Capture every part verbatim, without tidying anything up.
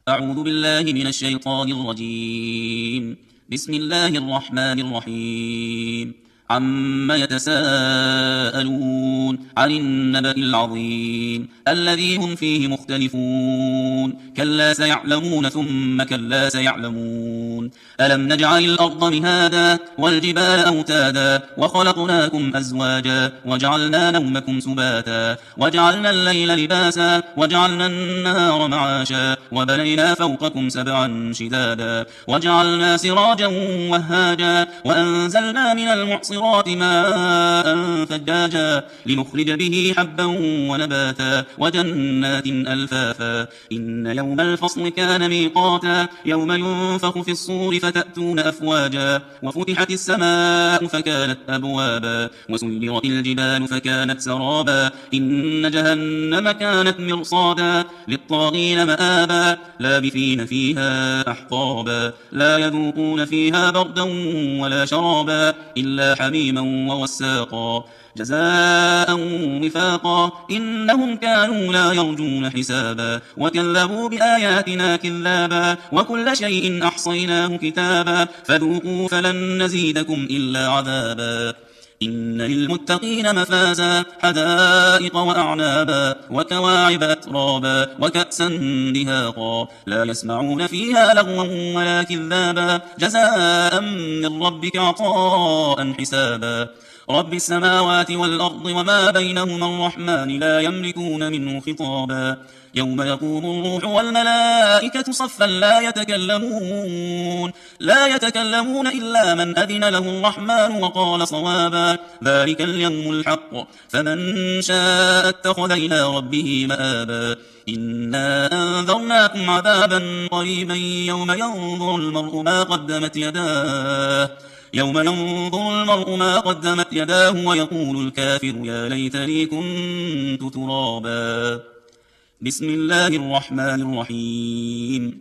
أعوذ بالله من الشيطان الرجيم. بسم الله الرحمن الرحيم. عم يتساءلون عن النبأ العظيم الذي هم فيه مختلفون كلا سيعلمون ثم كلا سيعلمون ألم نجعل الأرض مهادا والجبال أوتادا وخلقناكم أزواجا وجعلنا نومكم سباتا وجعلنا الليل لباسا وجعلنا النهار معاشا وبنينا فوقكم سبعا شدادا وجعلنا سراجا وهاجا وأنزلنا من المعصرات ماء ثجاجا لنخرج به حبا ونباتا وجنات ألفافا إن يوم الفصل كان ميقاتا يوم ينفخ في الصور فتأتون أفواجا وفتحت السماء فكانت أبوابا وسيرت الجبال فكانت سرابا إن جهنم كانت مرصادا للطاغين مآبا لابثين فيها أحقابا لا يذوقون فيها بردا ولا شرابا إلا حميما ووساقا جزاء وفاقا إنهم كانوا لا يرجون حسابا وكذبوا بآياتنا كذابا وكل شيء أحصيناه كتابا فذوقوا فلن نزيدكم إلا عذابا إن للمتقين مفازا حدائق وأعنابا وكواعب أترابا وكأسا دهاقا لا يسمعون فيها لغوا ولا كذابا جزاء من ربك عطاء حسابا رب السماوات والأرض وما بينهما الرحمن لا يملكون منه خطابا يوم يقوم الروح والملائكة صفا لا يتكلمون لا يتكلمون إلا من أذن له الرحمن وقال صوابا ذلك اليوم الحق فمن شاء اتخذ إلى ربه مآبا إنا أنذرناكم عذابا قريبا يوم ينظر المرء ما قدمت يداه يوم ينظر المرء ما قدمت يداه ويقول الكافر يا ليتني كنت ترابا بسم الله الرحمن الرحيم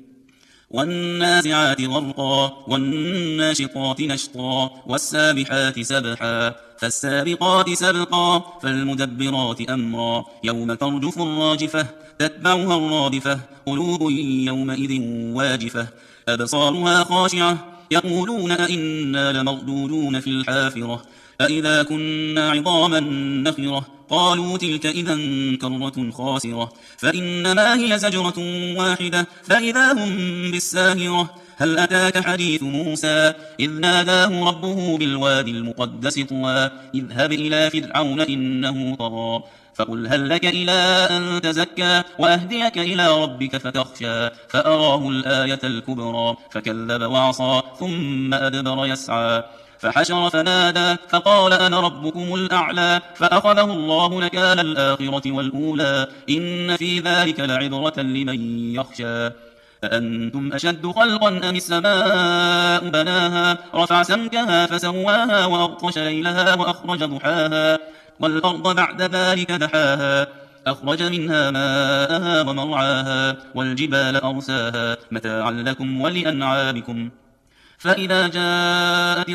والنازعات غرقا والناشطات نشطا والسابحات سبحا فالسابقات سبقا فالمدبرات أمرا يوم ترجف الراجفة تتبعها الرادفة قلوب يومئذ واجفة أبصارها خاشعة يقولون أئنا لمردودون في الحافرة أئذا كنا عظاما نخرة قالوا تلك إذا كرة خاسرة فإنما هي زجرة واحدة فإذا هم بالساهرة هل أتاك حديث موسى إذ ناداه ربه بالوادي المقدس طوى اذهب إلى فرعون إنه طغى فقل هل لك إلى أن تزكى وأهديك إلى ربك فتخشى فأراه الآية الكبرى فكذب وعصى ثم أدبر يسعى فحشر فنادى فقال أنا ربكم الأعلى فأخذه الله نكال الآخرة والأولى إن في ذلك لعبرة لمن يخشى أأنتم أشد خلقا أم السماء بناها رفع سمكها فسواها وأغطش ليلها وأخرج ضحاها والأرض بعد ذلك دحاها أخرج منها ماءها ومرعاها والجبال أرساها متاعا لكم ولأنعامكم فإذا جاءت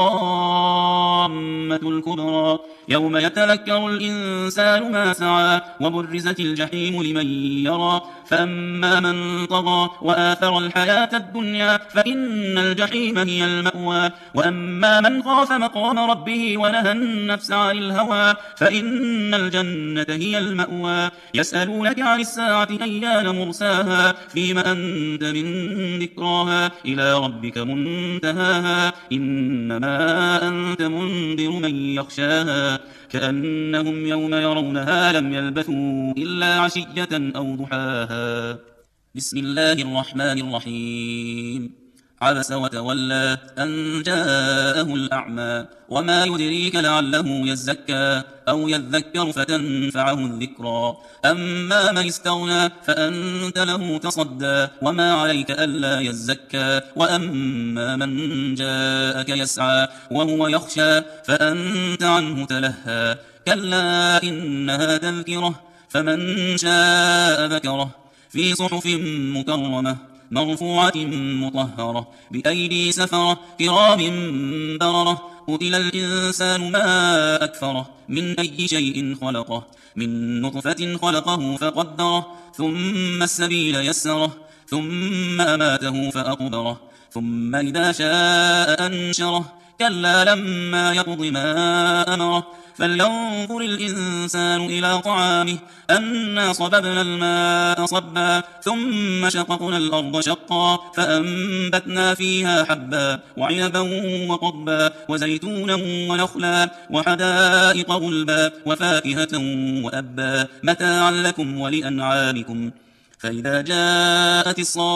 الطامة الكبرى يوم يتذكر الإنسان ما سعى وبرزت الجحيم لمن يرى فأما من طغى وآثر الحياة الدنيا فإن الجحيم هي المأوى وأما من خاف مقام ربه ونهى النفس عن الهوى فإن الجنة هي المأوى يسألونك عن الساعة أيان مرساها فيما أنت من ذكراها إلى ربك منتهاها إنما أنت منذر من يخشاها كأنهم يوم يرونها لم يلبثوا إلا عشية أو ضحاها بسم الله الرحمن الرحيم عبس وتولى أن جاءه الأعمى وما يدريك لعله يزكى أو يذكر فتنفعه الذكرى أما من استغنى فأنت له تصدى وما عليك ألا يزكى وأما من جاءك يسعى وهو يخشى فأنت عنه تلهى كلا إنها تذكرة فمن شاء ذكره في صحف مكرمة مرفوعة مطهرة بأيدي سفرة كرام بررة قتل الإنسان ما أكفره من أي شيء خلقه من نطفة خلقه فقدره ثم السبيل يسره ثم أماته فأقبره ثم إذا شاء أنشره كلا لما يقض ما أمره فلينظر الإنسان إلى طعامه أنا صببنا الماء صبا ثم شققنا الأرض شقا فأنبتنا فيها حبا وعنبا وقضبا وزيتونا ونخلا وحدائق غلبا وفاكهة وأبا متاعا لكم ولأنعامكم فإذا جاءت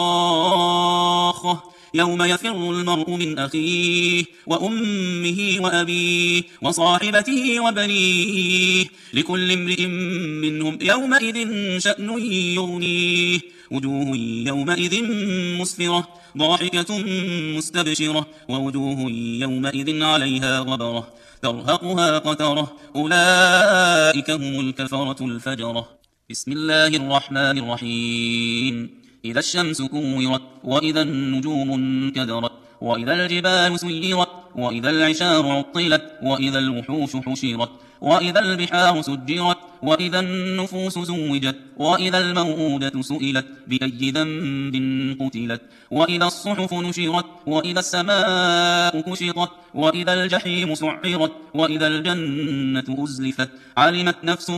الصاخة يوم يفر المرء من أخيه وأمه وأبيه وصاحبته وبنيه لكل امرئ منهم يومئذ شأن يغنيه وجوه يومئذ مسفرة ضاحكة مستبشرة ووجوه يومئذ عليها غبرة ترهقها قترة أولئك هم الكفرة الفجرة. بسم الله الرحمن الرحيم. إذا الشمس كورت وإذا النجوم انكدرت وإذا الجبال سيرت وإذا العشار عطلت وإذا الوحوش حشرت وإذا البحار سجرت وإذا النفوس زوجت وإذا الموءودة سئلت بأي ذنب قتلت وإذا الصحف نشرت وإذا السماء كشطت وإذا الجحيم سعرت وإذا الجنة أزلفت علمت نفس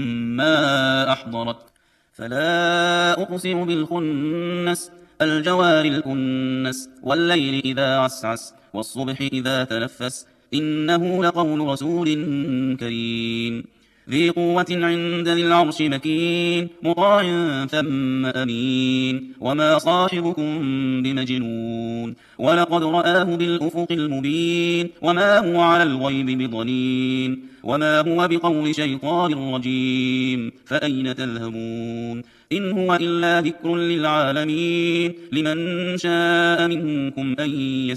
ما أحضرت فلا أقسم بالخنس الجوار الكنس والليل إذا عسعس والصبح إذا تنفس إنه لقول رسول كريم ذي قوة عند ذي العرش مكين مطاع ثم أمين وما صاحبكم بمجنون ولقد رآه بالأفق المبين وما هو على الغيب بضنين وما هو بقول شيطان رجيم فأين تذهبون إن هو إلا ذكر للعالمين لمن شاء منكم أن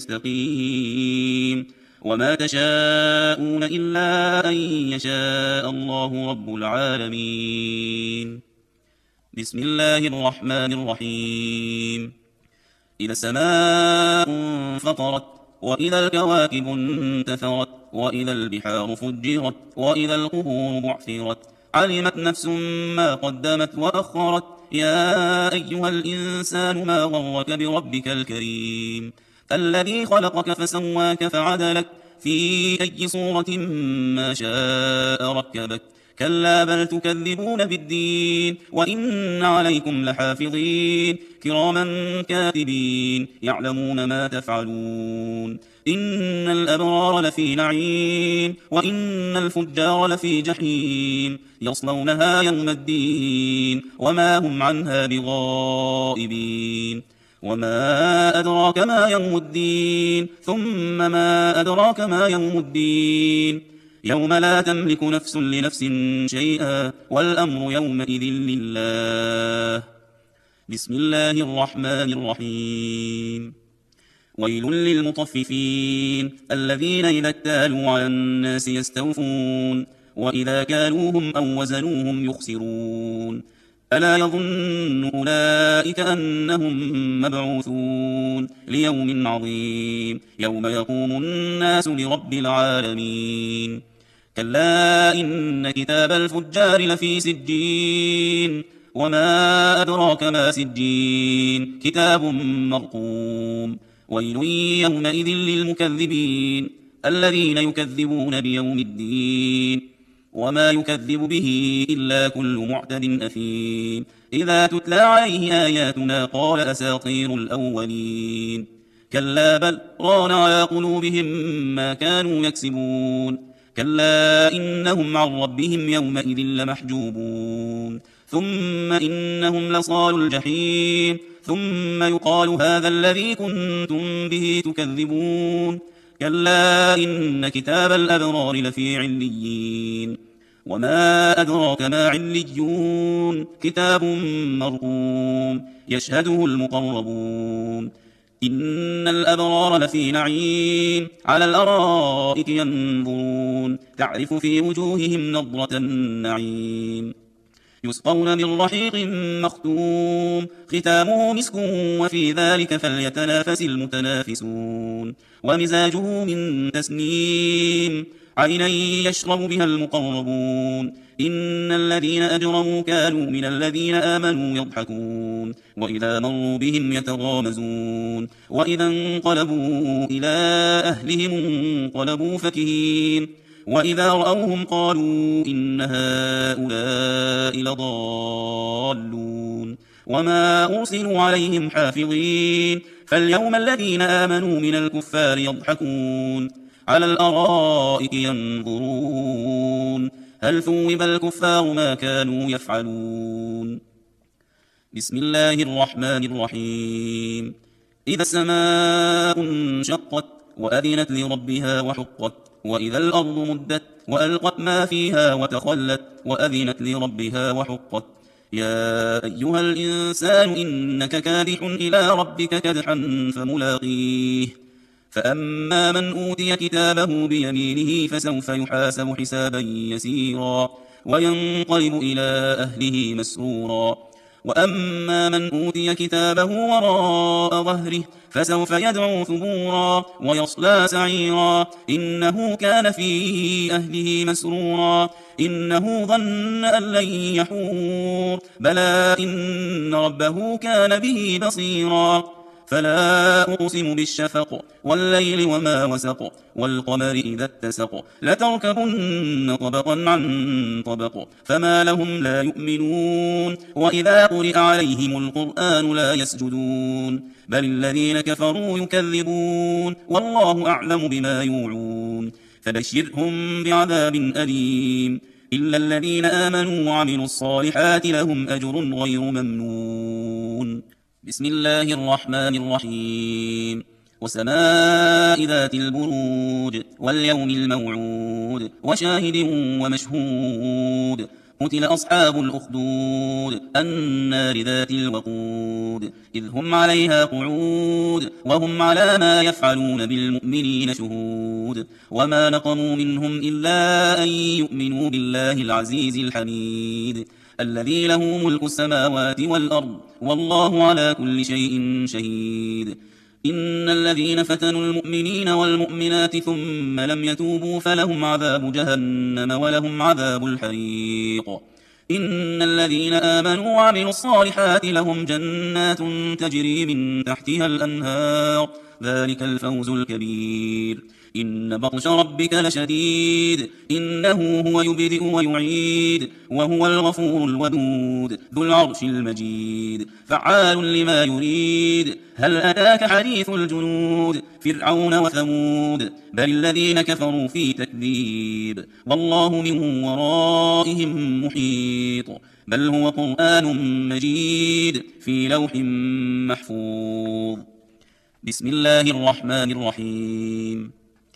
يستقيم وما تشاءون إلا أن يشاء الله رب العالمين. بسم الله الرحمن الرحيم. إذا السماء انفطرت وإذا الكواكب انتثرت وإذا البحار فجرت وإذا القبور بعثرت علمت نفس ما قدمت وأخرت يا أيها الإنسان ما غرك بربك الكريم الذي خلقك فسواك فعدلك في أي صورة ما شاء ركبك كلا بل تكذبون بالدين وإن عليكم لحافظين كراما كاتبين يعلمون ما تفعلون إن الأبرار لفي نعيم وإن الفجار لفي جحيم يصلونها يوم الدين وما هم عنها بغائبين وما أدراك ما يوم الدين ثم ما أدراك ما يوم الدين يوم لا تملك نفس لنفس شيئا والأمر يومئذ لله. بسم الله الرحمن الرحيم. ويل للمطففين الذين إذا اكتالوا على الناس يستوفون وإذا كالوهم أو وزنوهم يخسرون ألا يظن أولئك أنهم مبعوثون ليوم عظيم يوم يقوم الناس لرب العالمين كلا إن كتاب الفجار لفي سجين وما أدراك ما سجين كتاب مرقوم ويل يومئذ للمكذبين الذين يكذبون بيوم الدين وما يكذب به إلا كل معتد أثيم إذا تتلى عليه آياتنا قال أساطير الأولين كلا بل ران على قلوبهم ما كانوا يكسبون كلا إنهم عن ربهم يومئذ لمحجوبون ثم إنهم لصالوا الجحيم ثم يقال هذا الذي كنتم به تكذبون كلا إن كتاب الأبرار لفي عليين وما أدراك ما عليون كتاب مرقوم يشهده المقربون إن الأبرار لفي نعيم على الأرائك ينظرون تعرف في وجوههم نضرة النعيم يسقون من رحيق مختوم ختامه مسك وفي ذلك فليتنافس المتنافسون ومزاجه من تسنيم عينا يشرب بها المقربون إن الذين أجرموا كانوا من الذين آمنوا يضحكون وإذا مروا بهم يتغامزون وإذا انقلبوا إلى أهلهم انقلبوا فكهين وإذا رأوهم قالوا إن هؤلاء لضالون وما أرسلوا عليهم حافظين فاليوم الذين آمنوا من الكفار يضحكون على الأرائك ينظرون هل ثوب الكفار ما كانوا يفعلون بسم الله الرحمن الرحيم إذا السماء انشقت وأذنت لربها وحقت وإذا الأرض مدت وألقت ما فيها وتخلت وأذنت لربها وحقت يا أيها الإنسان إنك كادح إلى ربك كدحا فملاقيه فأما من أوتي كتابه بيمينه فسوف يحاسب حسابا يسيرا وينقلب إلى أهله مسرورا وأما من أوتي كتابه وراء ظهره فسوف يدعو ثبورا ويصلى سعيرا إنه كان في أهله مسرورا إنه ظن أن لن يحور بلى إن ربه كان به بصيرا فلا أقسم بالشفق والليل وما وسق والقمر إذا اتسق لتركبن طبقا عن طبق فما لهم لا يؤمنون وإذا قرئ عليهم القرآن لا يسجدون بل الذين كفروا يكذبون والله أعلم بما يوعون فبشرهم بعذاب أليم إلا الذين آمنوا وعملوا الصالحات لهم أجر غير ممنون بسم الله الرحمن الرحيم وسماء ذات البروج واليوم الموعود وشاهد ومشهود قتل أصحاب الأخدود النار ذات الوقود إذ هم عليها قعود وهم على ما يفعلون بالمؤمنين شهود وما نقموا منهم إلا أن يؤمنوا بالله العزيز الحميد الذي له ملك السماوات والأرض والله على كل شيء شهيد إن الذين فتنوا المؤمنين والمؤمنات ثم لم يتوبوا فلهم عذاب جهنم ولهم عذاب الحريق إن الذين آمنوا وعملوا الصالحات لهم جنات تجري من تحتها الأنهار ذلك الفوز الكبير إن بطش ربك لشديد إنه هو يبدئ ويعيد وهو الغفور الودود ذو العرش المجيد فعال لما يريد هل أتاك حديث الجنود فرعون وثمود بل الذين كفروا في تكذيب والله من ورائهم محيط بل هو قرآن مجيد في لوح محفوظ بسم الله الرحمن الرحيم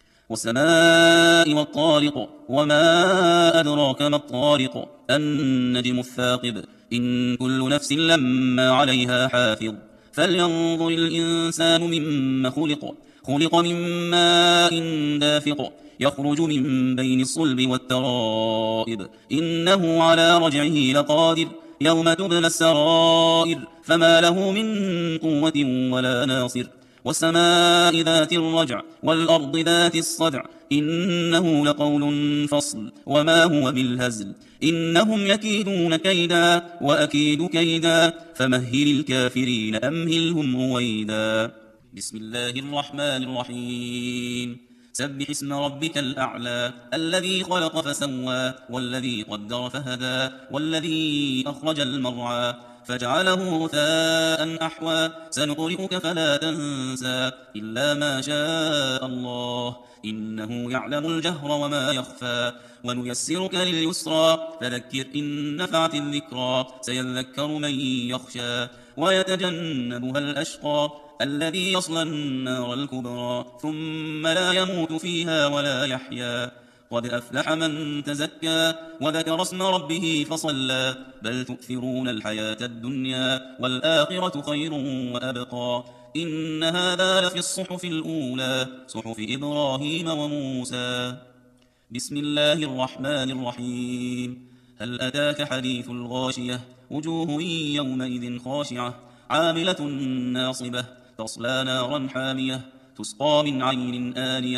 والسماء والطارق وما أدراك ما الطارق النجم الثاقب إن كل نفس لما عليها حافظ فلينظر الإنسان مما خلق خلق من ماء دافق يخرج من بين الصلب والترائب إنه على رجعه لقادر يوم تبلى السرائر فما له من قوة ولا ناصر والسماء ذات الرجع والأرض ذات الصدع إنه لقول فصل وما هو بالهزل إنهم يكيدون كيدا وأكيد كيدا فمهل الكافرين أمهلهم رويدا بسم الله الرحمن الرحيم سبح اسم ربك الأعلى الذي خلق فسوى والذي قدر فهدى والذي أخرج المرعى فجعله غثاء أحوى سنقرئك فلا تنسى إلا ما شاء الله إنه يعلم الجهر وما يخفى ونيسرك لليسرى فذكر إن نفعت الذكرى سيذكر من يخشى ويتجنبها الأشقى الذي يصلى النار الكبرى ثم لا يموت فيها ولا يحيا قد أفلح من تزكى وذكر اسم ربه فصلى بل تؤثرون الحياة الدنيا والآخرة خير وأبقى إن هذا لفي الصحف الأولى صحف إبراهيم وموسى بسم الله الرحمن الرحيم هل أتاك حديث الغاشية وجوه يومئذ خاشعة عاملة ناصبة تصلى نارا حامية تسقى من عين آنية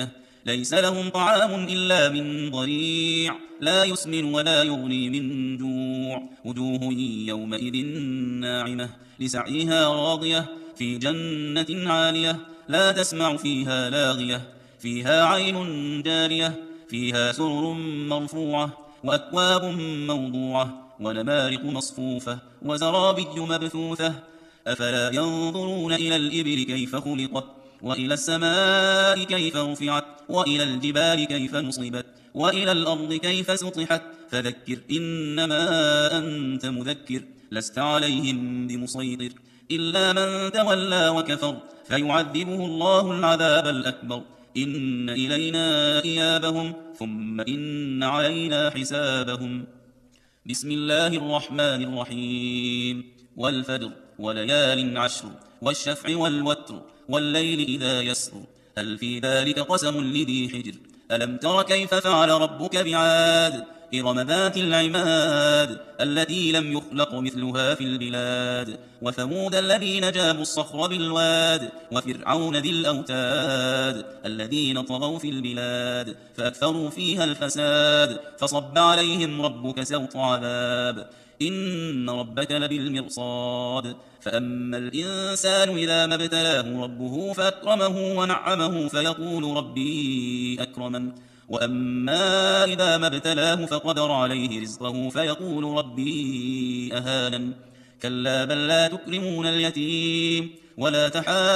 ليس لهم طعام إلا من ضريع لا يسمن ولا يغني من جوع وجوه يومئذ ناعمة لسعيها راضية في جنة عالية لا تسمع فيها لاغية فيها عين جارية فيها سرر مرفوعة وأكواب موضوعة ونمارق مصفوفة وزرابي مبثوثة أفلا ينظرون إلى الإبل كيف خلقت وإلى السماء كيف رفعت وإلى الجبال كيف نصبت وإلى الأرض كيف سطحت فذكر إنما أنت مذكر لست عليهم بمسيطر إلا من تولى وكفر فيعذبه الله العذاب الأكبر إن إلينا إيابهم ثم إن علينا حسابهم بسم الله الرحمن الرحيم والفجر وليال عشر والشفع والوتر والليل إذا يسر هل في ذلك قسم لذي حجر ألم تر كيف فعل ربك بعاد إرم ذات العماد التي لم يخلق مثلها في البلاد وثمود الذين جابوا الصخر بالواد وفرعون ذي الأوتاد الذين طغوا في البلاد فأكثروا فيها الفساد فصب عليهم ربك سوط عذاب إن ربك لبالمرصاد فأما الإنسان إذا ما ابتلاه ربه فأكرمه ونعمه فيقول ربي أكرمن وأما إذا ما ابتلاه فقدر عليه رزقه فيقول ربي أهانن كلا بل لا تكرمون اليتيم ولا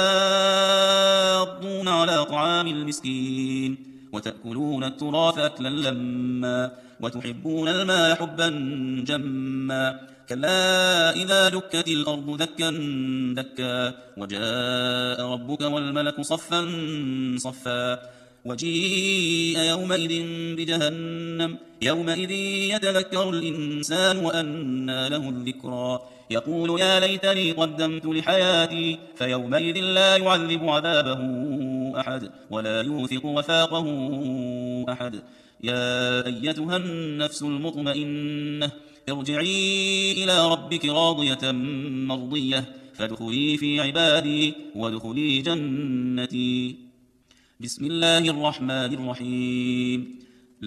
تحاضون على طعام المسكين وتأكلون التراث أكلا لما وتحبون المال حبا جما كلا إذا دكت الأرض دكا دكا وجاء ربك والملك صفا صفا وجيء يومئذ بجهنم يومئذ يتذكر الإنسان وأنى له الذكرى يقول يا ليتني قدمت لحياتي فيومئذ لا يعذب عذابه أحد ولا يوثق وثاقه أحد يا أيتها النفس المطمئنة ارجعي إلى ربك راضية مرضية فادخلي في عبادي وادخلي جنتي بسم الله الرحمن الرحيم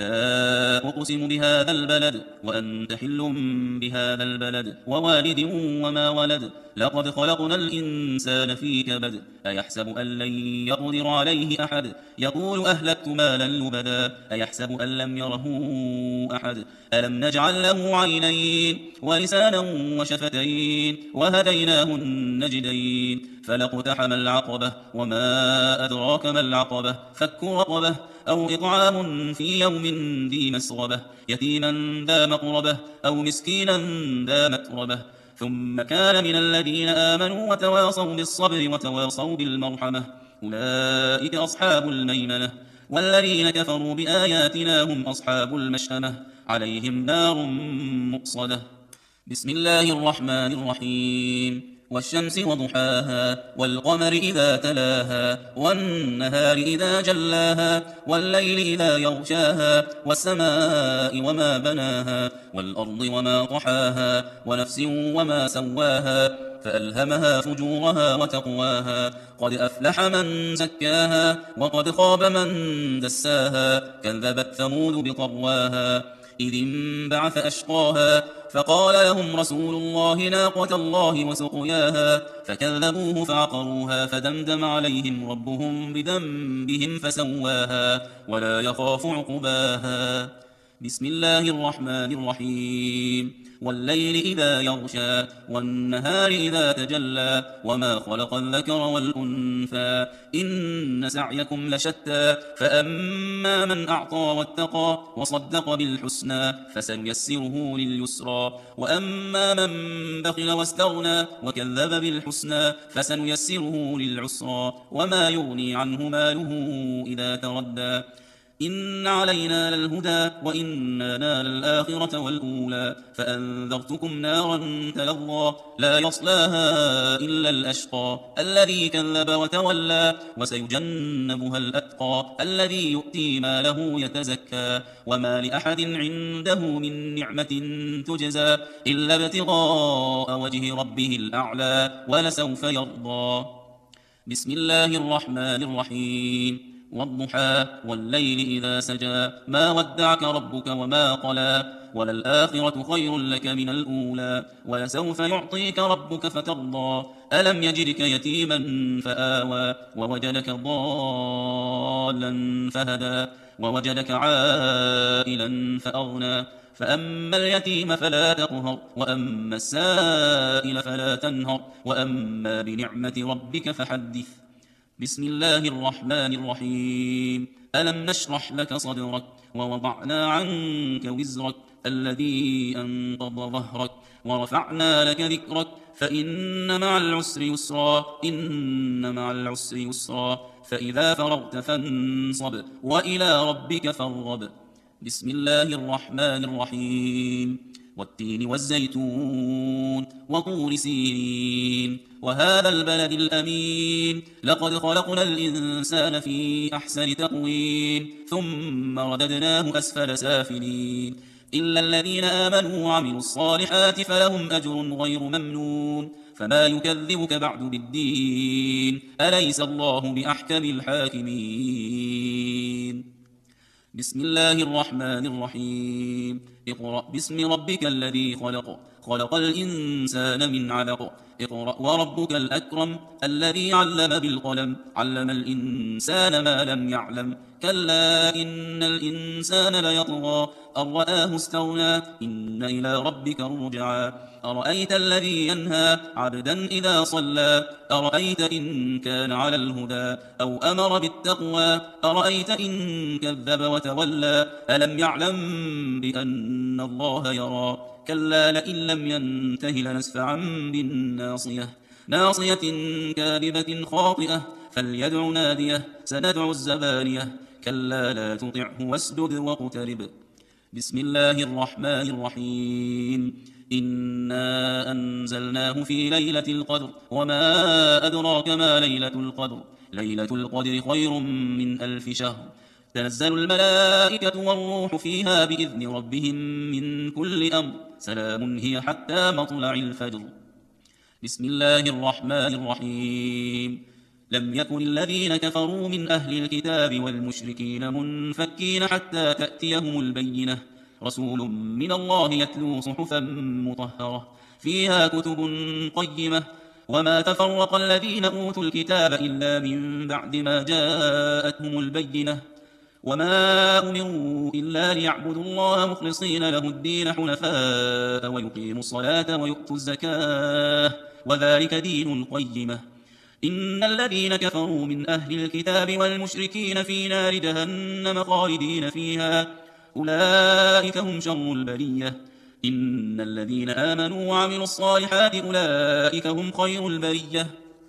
لا أقسم بهذا البلد وأنت حل بهذا البلد ووالد وما ولد لقد خلقنا الإنسان في كبد أيحسب أن لن يقدر عليه أحد يقول أهلكت مالا لبدا أيحسب أن لم يره أحد ألم نجعل له عينين ولسانا وشفتين وهديناه النجدين فلاقتحم العقبة وما أدراك ما العقبة فك رقبة أو إطعام في يوم ذي مسغبة يتيما ذا مقربة أو مسكينا ذا متربة ثم كان من الذين آمنوا وتواصوا بالصبر وتواصوا بالمرحمة أولئك أصحاب الميمنة والذين كفروا بآياتنا هم أصحاب المشأمة عليهم نار مؤصدة بسم الله الرحمن الرحيم والشمس وضحاها والقمر إذا تلاها والنهار إذا جلاها والليل إذا يغشاها والسماء وما بناها والأرض وما طحاها ونفس وما سواها فألهمها فجورها وتقواها قد أفلح من زكاها وقد خاب من دساها كذبت ثمود بطغواها إذ انبعث أشقاها فقال لهم رسول الله ناقة الله وسقياها فكذبوه فعقروها فدمدم عليهم ربهم بذنبهم فسواها ولا يخاف عقباها بسم الله الرحمن الرحيم والليل إذا يغشى والنهار إذا تجلى وما خلق الذكر والأنثى إن سعيكم لشتى فأما من أعطى واتقى وصدق بالحسنى فسنيسره لليسرى وأما من بخل واستغنى وكذب بالحسنى فسنيسره للعسرى وما يغني عنه ماله إذا تردى إن علينا للهدى وإننا للآخرة والأولى فأنذرتكم نارا تلظى لا يصلاها إلا الأشقى الذي كذب وتولى وسيجنبها الأتقى الذي يؤتي ماله يتزكى وما لأحد عنده من نعمة تجزى إلا ابتغاء وجه ربه الأعلى ولسوف يرضى بسم الله الرحمن الرحيم والضحى والليل إذا سجى ما ودعك ربك وما قلى وللآخرة خير لك من الأولى ولسوف يعطيك ربك فترضى ألم يجدك يتيما فآوى ووجدك ضالا فهدى ووجدك عائلا فأغنى فأما اليتيم فلا تقهر وأما السائل فلا تنهر وأما بنعمة ربك فحدث بسم الله الرحمن الرحيم ألم نشرح لك صدرك ووضعنا عنك وزرك الذي أنقض ظهرك ورفعنا لك ذكرك فإن مع العسر يسرا إن مع العسر يسرا فإذا فرغت فانصب وإلى ربك فارغب بسم الله الرحمن الرحيم والتين والزيتون وطور سينين وهذا البلد الأمين لقد خلقنا الإنسان في أحسن تقويم ثم رددناه أسفل سافلين إلا الذين آمنوا وعملوا الصالحات فلهم أجر غير ممنون فما يكذبك بعد بالدين أليس الله بأحكم الحاكمين بسم الله الرحمن الرحيم اقرأ باسم ربك الذي خلق خلق الإنسان من علق اقرأ وربك الأكرم الذي علم بالقلم علم الإنسان ما لم يعلم كلا إن الإنسان ليطغى أن رآه استغنى إن إلى ربك الرجعى أرأيت الذي ينهى عبدا إذا صلى أرأيت إن كان على الهدى أو أمر بالتقوى أرأيت إن كذب وتولى ألم يعلم بأن الله يرى كلا لئن لم ينته لنسفعا بالناصية ناصية كاذبة خاطئة فليدع ناديه سندع الزبانية كلا لا تطعه واسجد واقترب بسم الله الرحمن الرحيم إنا أنزلناه في ليلة القدر وما أدراك ما ليلة القدر ليلة القدر خير من ألف شهر تنزل الملائكة والروح فيها بإذن ربهم من كل أمر سلام هي حتى مطلع الفجر بسم الله الرحمن الرحيم لم يكن الذين كفروا من أهل الكتاب والمشركين منفكين حتى تأتيهم البينة رسول من الله يتلو صحفا مطهرة فيها كتب قيمة وما تفرق الذين أوتوا الكتاب إلا من بعد ما جاءتهم البينة وما أمروا إلا ليعبدوا الله مخلصين له الدين حنفاء ويقيموا الصلاة ويؤتوا الزكاة وذلك دين القيمة إن الذين كفروا من أهل الكتاب والمشركين في نار جهنم خالدين فيها أولئك هم شر البرية إن الذين آمنوا وعملوا الصالحات أولئك هم خير البرية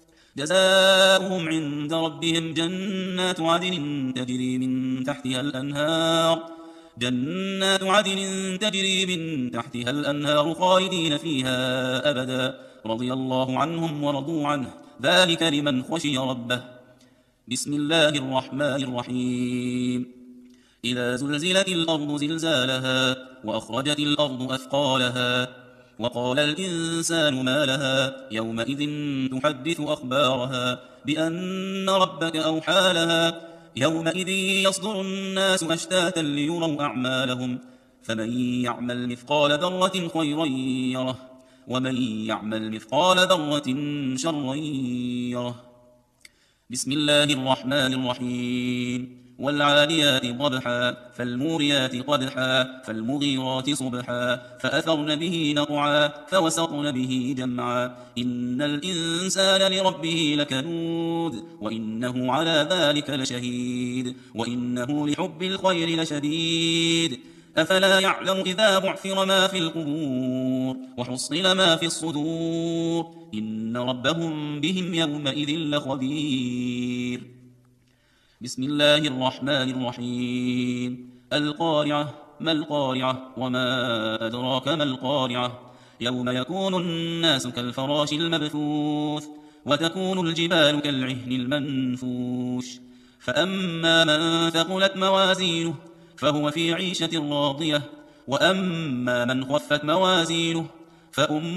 جزاؤهم عند ربهم جنات عدن تجري من تحتها الأنهار جنات عدن تجري من تحتها الأنهار خالدين فيها أبدا رضي الله عنهم ورضوا عنه ذلك لمن خشي ربه بسم الله الرحمن الرحيم إذا زلزلت الأرض زلزالها وأخرجت الأرض أثقالها وقال الإنسان ما لها يومئذ تحدث أخبارها بأن ربك أوحى لها يومئذ يصدر الناس أشتاتا ليروا أعمالهم فمن يعمل مثقال ذرة خيرا يره ومن يعمل مثقال ذرة شرا يره بسم الله الرحمن الرحيم والعاديات ضبحا فالموريات قدحا فالمغيرات صبحا فأثرن به نقعا فوسطن به جمعا إن الإنسان لربه لكنود وإنه على ذلك لشهيد وإنه لحب الخير لشديد أفلا يعلم إذا بعثر ما في القبور وحصل ما في الصدور إن ربهم بهم يومئذ لخبير بسم الله الرحمن الرحيم القارعة ما القارعة وما أدراك ما القارعة يوم يكون الناس كالفراش المبثوث وتكون الجبال كالعهن المنفوش فأما من ثقلت موازينه فهو في عيشة راضية وأما من خفت موازينه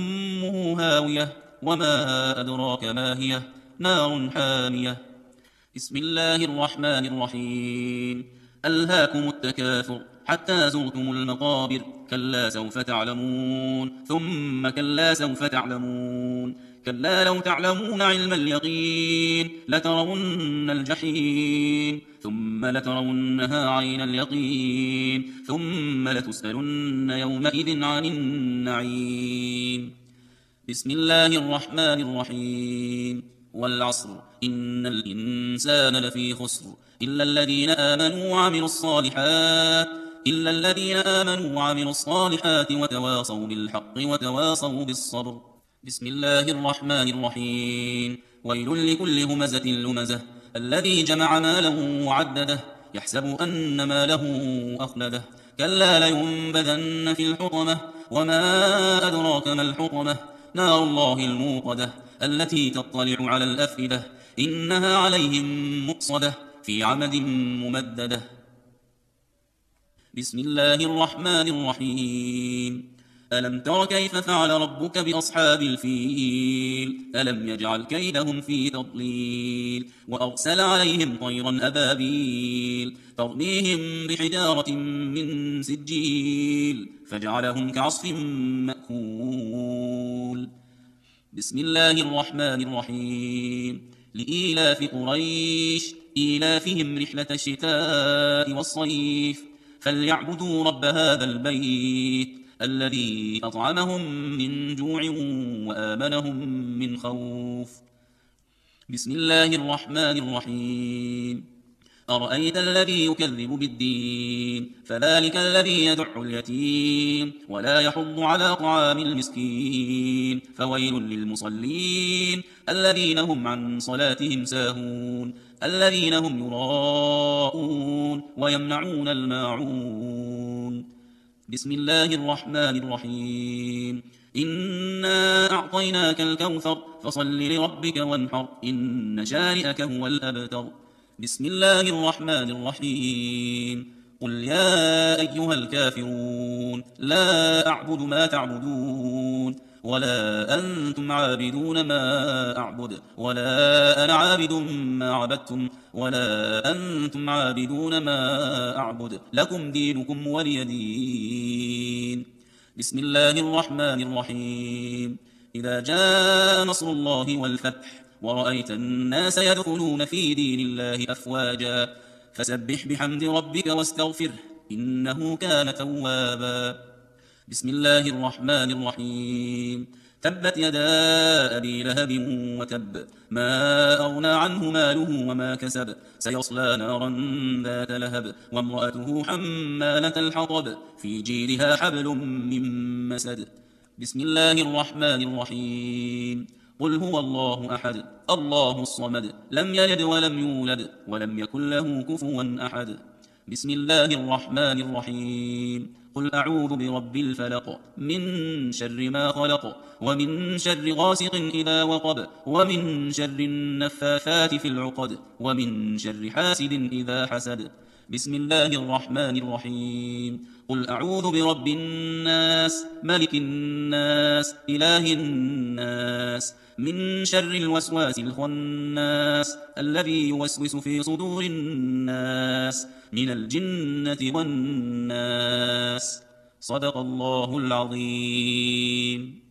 فأمه هاوية وما أدراك ما هي نار حامية بسم الله الرحمن الرحيم. ألهاكم التكاثر حتى زرتم المقابر، كلا سوف تعلمون ثم كلا سوف تعلمون، كلا لو تعلمون علم اليقين لترون الجحيم ثم لترونها عين اليقين ثم لتسألن يومئذ عن النعيم. بسم الله الرحمن الرحيم. والعصر إن الإنسان لفي خسر إلا الذين آمنوا وعملوا الصالحات إلا الذين آمنوا وعملوا الصالحات وتواصوا بالحق وتواصوا بالصبر. بسم الله الرحمن الرحيم. ويل لكل همزة لمزة الذي جمع ماله وعدده يحسب أن ماله أخلده كلا لينبذن في الحطمة وما أدراك ما الحطمة نار الله الموقدة التي تطلع على الأفئدة إنها عليهم مؤصدة في عمد ممددة. بسم الله الرحمن الرحيم. ألم تر كيف فعل ربك بأصحاب الفيل ألم يجعل كيدهم في تضليل وأرسل عليهم طيرا أبابيل ترميهم بحجارة من سجيل فجعلهم كعصف مأكول. بسم الله الرحمن الرحيم. لإيلاف قريش إيلافهم رحلة الشتاء والصيف فليعبدوا رب هذا البيت الذي أطعمهم من جوع وآمنهم من خوف. بسم الله الرحمن الرحيم. أرأيت الذي يكذب بالدين فذلك الذي يدع اليتيم ولا يحض على طعام المسكين فويل للمصلين الذين هم عن صلاتهم ساهون الذين هم يراءون ويمنعون الماعون. بسم الله الرحمن الرحيم. إنا أعطيناك الكوثر فصل لربك وانحر إن شانئك هو الأبتر. بسم الله الرحمن الرحيم. قل يا أيها الكافرون لا أعبد ما تعبدون ولا أنتم عابدون ما أعبد ولا أنا عابد ما عبدتم ولا أنتم عابدون ما أعبد لكم دينكم ولي دين. بسم الله الرحمن الرحيم. إذا جاء نصر الله والفتح ورأيت الناس يدخلون في دين الله أفواجا فسبح بحمد ربك واستغفره إنه كان توابا. بسم الله الرحمن الرحيم. تبت يدا أبي لهب وتب ما أغنى عنه ماله وما كسب سيصلى نارا ذات لهب وامرأته حمالة الحطب في جيدها حبل من مسد. بسم الله الرحمن الرحيم. قل هو الله أحد الله الصمد لم يلد ولم يولد ولم يكن له كفوا أحد. بسم الله الرحمن الرحيم. قل أعوذ برب الفلق من شر ما خلق ومن شر غاسق إذا وقب ومن شر النفاثات في العقد ومن شر حاسد إذا حسد. بسم الله الرحمن الرحيم. قل أعوذ برب الناس ملك الناس إله الناس من شر الوسواس الخناس الذي يوسوس في صدور الناس من الجنة والناس. صدق الله العظيم.